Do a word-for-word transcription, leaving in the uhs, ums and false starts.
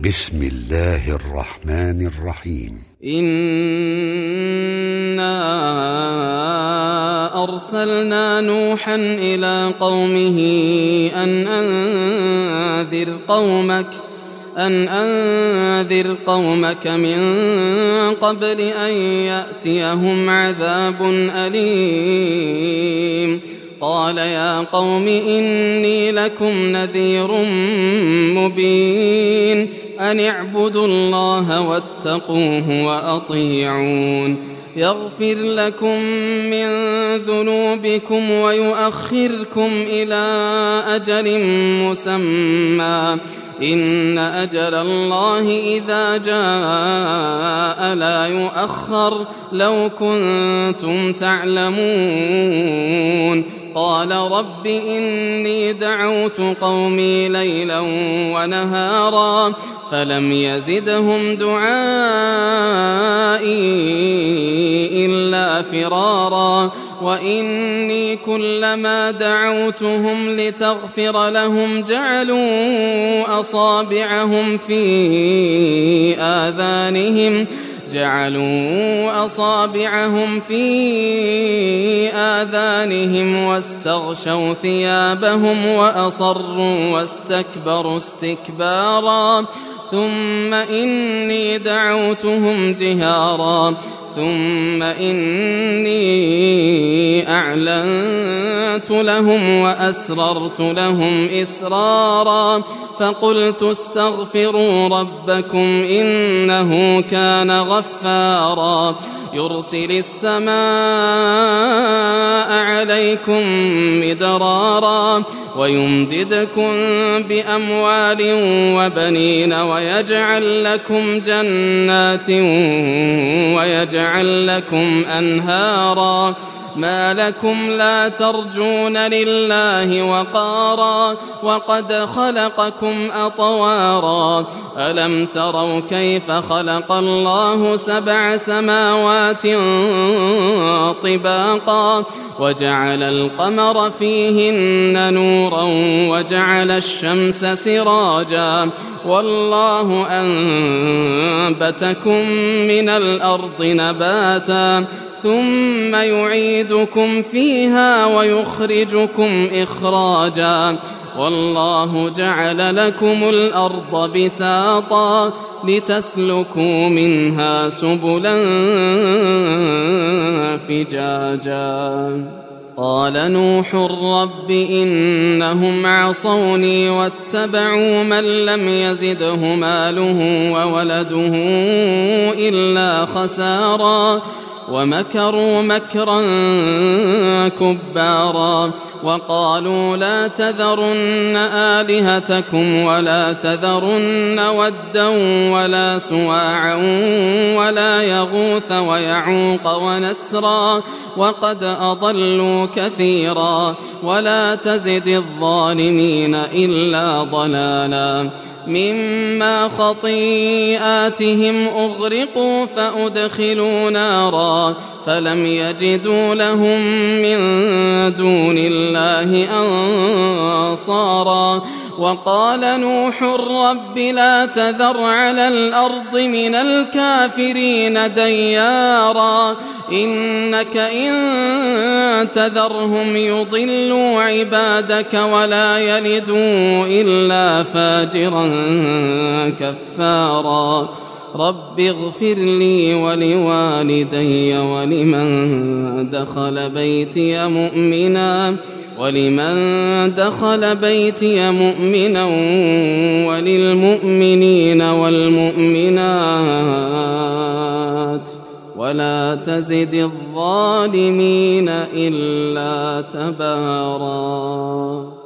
بسم الله الرحمن الرحيم. إنا أرسلنا نوحا إلى قومه أن أنذر قومك أن أنذر قومك من قبل أن يأتيهم عذاب أليم. قال يا قوم إني لكم نذير مبين أن اعبدوا الله واتقوه وأطيعون يغفر لكم من ذنوبكم ويؤخركم إلى أجل مسمى إن أجل الله إذا جاء لا يؤخر لو كنتم تعلمون. قال رب إني دعوت قومي ليلا ونهارا فلم يزدهم دعائي إلا فرارا وإني كلما دعوتهم لتغفر لهم جعلوا أصابعهم في آذانهم جعلوا أصابعهم في آذانهم واستغشوا ثيابهم وأصروا واستكبروا استكبارا ثم إني دعوتهم جهارا ثم إني أعلنت لهم وأسررت لهم إسرارا فقلت استغفروا ربكم إنه كان غفارا يرسل السماء عليكم مدرارا ويمددكم بأموال وبنين ويجعل لكم جنات ويجعل لكم أنهارا ما لكم لا ترجون لله وقارا وقد خلقكم أطوارا ألم تروا كيف خلق الله سبع سماوات طباقا وجعل القمر فيهن نورا وجعل الشمس سراجا والله أنبتكم من الأرض نباتا ثم يعيدكم فيها ويخرجكم إخراجا والله جعل لكم الأرض بساطا لتسلكوا منها سبلا فجاجا. قال نوح رب إنهم عصوني واتبعوا من لم يزده ماله وولده إلا خسارا ومكروا مكرا كبارا وقالوا لا تذرن آلهتكم ولا تذرن ودا ولا سواعا ولا يغوث ويعوق ونسرا وقد أضلوا كثيرا ولا تزد الظالمين إلا ضلالا. مما خطيئاتهم أغرقوا فأدخلوا نارا فلم يجدوا لهم من دون الله أنصارا. وقال نوح رب لا تذر على الأرض من الكافرين ديارا إنك إن تذرهم يضلوا عبادك ولا يلدوا إلا فاجرا كفارا. رب اغفر لي ولوالدي ولمن دخل بيتي مؤمنا ولمن دخل بيتي مؤمنا وللمؤمنين والمؤمنات ولا تزد الظالمين إلا تبارا.